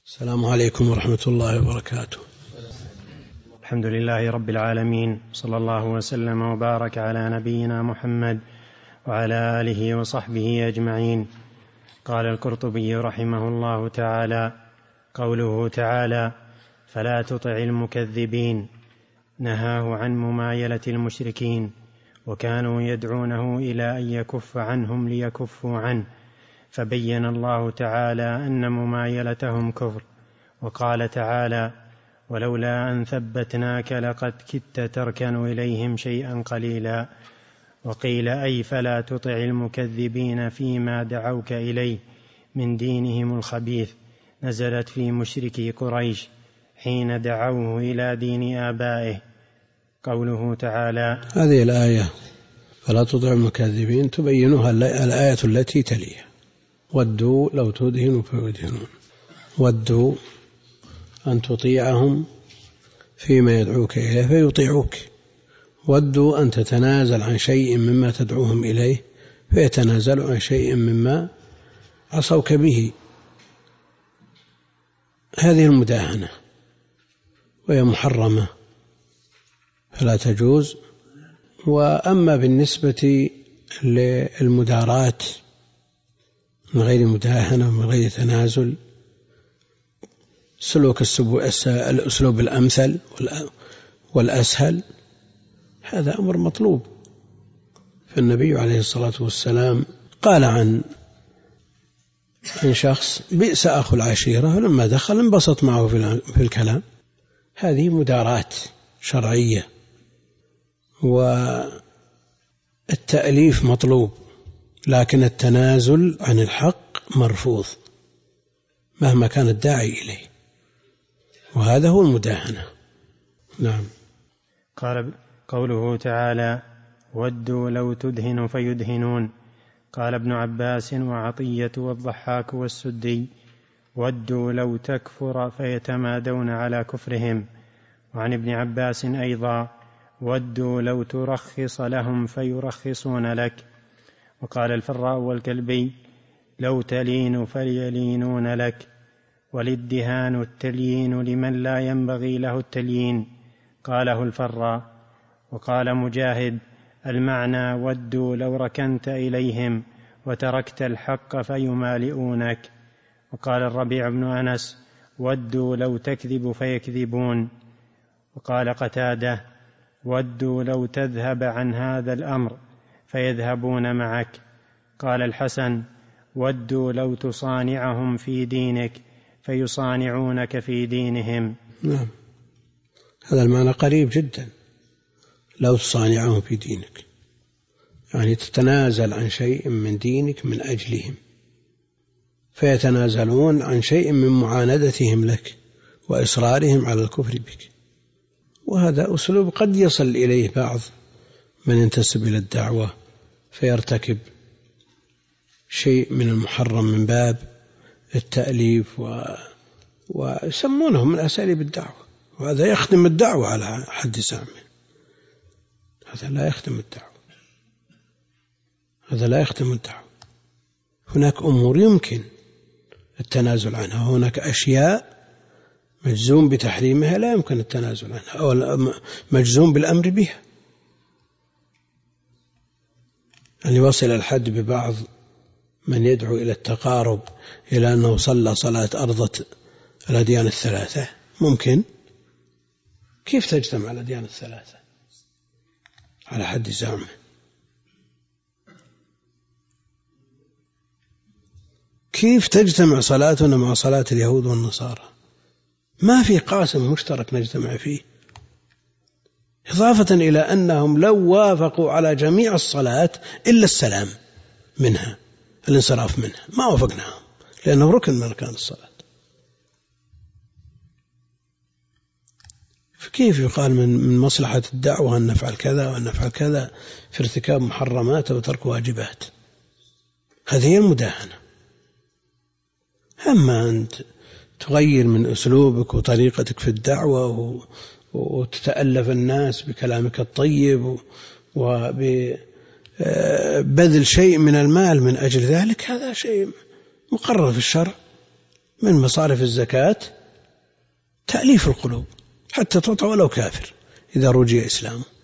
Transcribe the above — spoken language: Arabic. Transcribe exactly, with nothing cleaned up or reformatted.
السلام عليكم ورحمة الله وبركاته. الحمد لله رب العالمين، صلى الله وسلم وبارك على نبينا محمد وعلى آله وصحبه أجمعين. قال القرطبي رحمه الله تعالى: قوله تعالى: فلا تطع المكذبين، نهاه عن ممايلة المشركين، وكانوا يدعونه إلى أن يكف عنهم ليكفوا عنه، فبين الله تعالى أن ممايلتهم كفر. وقال تعالى: ولولا أن ثبتناك لقد كدت تركن إليهم شيئا قليلا. وقيل: أي فلا تطع المكذبين فيما دعوك إليه من دينهم الخبيث، نزلت في مشركي قريش حين دعوه إلى دين آبائه. قوله تعالى: هذه الآية فلا تطع المكذبين تبينها الآية التي تليها: ودوا لو تدهنوا فيدهنون. ودوا أن تطيعهم فيما يدعوك إليه فيطيعوك، ودوا أن تتنازل عن شيء مما تدعوهم إليه فيتنازلوا عن شيء مما عصوك به. هذه المداهنة وهي محرمة فلا تجوز. وأما بالنسبة للمدارات من غير مداهنة ومن غير تنازل، سلوك الأسلوب الأمثل والأسهل، هذا أمر مطلوب. فالنبي عليه الصلاة والسلام قال عن عن شخص: بئس أخو العشيرة، فلما دخل انبسط معه في الكلام. هذه مدارات شرعية، والتأليف مطلوب، لكن التنازل عن الحق مرفوض مهما كان الداعي إليه، وهذا هو المداهنة. نعم. قال قوله تعالى: ودوا لو تدهن فيدهنون. قال ابن عباس وعطية والضحاك والسدي: ودوا لو تكفر فيتمادون على كفرهم. وعن ابن عباس أيضا: ودوا لو ترخص لهم فيرخصون لك. وقال الفراء والكلبي: لو تلين فليلينون لك. والادهان التليين لمن لا ينبغي له التليين، قاله الفراء. وقال مجاهد: المعنى ودوا لو ركنت إليهم وتركت الحق فيمالئونك. وقال الربيع بن أنس: ودوا لو تكذب فيكذبون. وقال قتادة: ودوا لو تذهب عن هذا الأمر فيذهبون معك. قال الحسن: ودوا لو تصانعهم في دينك فيصانعونك في دينهم. نعم، هذا المعنى قريب جدا. لو تصانعهم في دينك يعني تتنازل عن شيء من دينك من أجلهم، فيتنازلون عن شيء من معاندتهم لك وإصرارهم على الكفر بك. وهذا أسلوب قد يصل إليه بعض من ينتسب إلى الدعوة فيرتكب شيء من المحرم من باب التأليف و... ويسمونه من أساليب الدعوة، وهذا يخدم الدعوة على حد سامه. هذا لا يخدم الدعوة، هذا لا يخدم الدعوة. هناك أمور يمكن التنازل عنها، هناك أشياء مجزوم بتحريمها لا يمكن التنازل عنها أو مجزوم بالأمر بها. أن يوصل الحد ببعض من يدعو إلى التقارب إلى أنه صلى صلاة أرضت الأديان الثلاثة، ممكن. كيف تجتمع الأديان الثلاثة على حد زعمه؟ كيف تجتمع صلاتنا مع صلاة اليهود والنصارى؟ ما في قاسم مشترك نجتمع فيه، إضافة إلى أنهم لو وافقوا على جميع الصلاة إلا السلام منها، الانصراف منها، ما وافقناهم لأنه ركن من أركان الصلاة. فكيف يقال من مصلحة الدعوة أن نفعل كذا وأن نفعل كذا في ارتكاب محرمات وترك واجبات؟ هذه هي المداهنة. أما أنت تغير من أسلوبك وطريقتك في الدعوة وتتألف الناس بكلامك الطيب وبذل شيء من المال من أجل ذلك، هذا شيء مقرر في الشرع من مصارف الزكاة تأليف القلوب حتى تعطى ولو كافر إذا رجي إسلامه.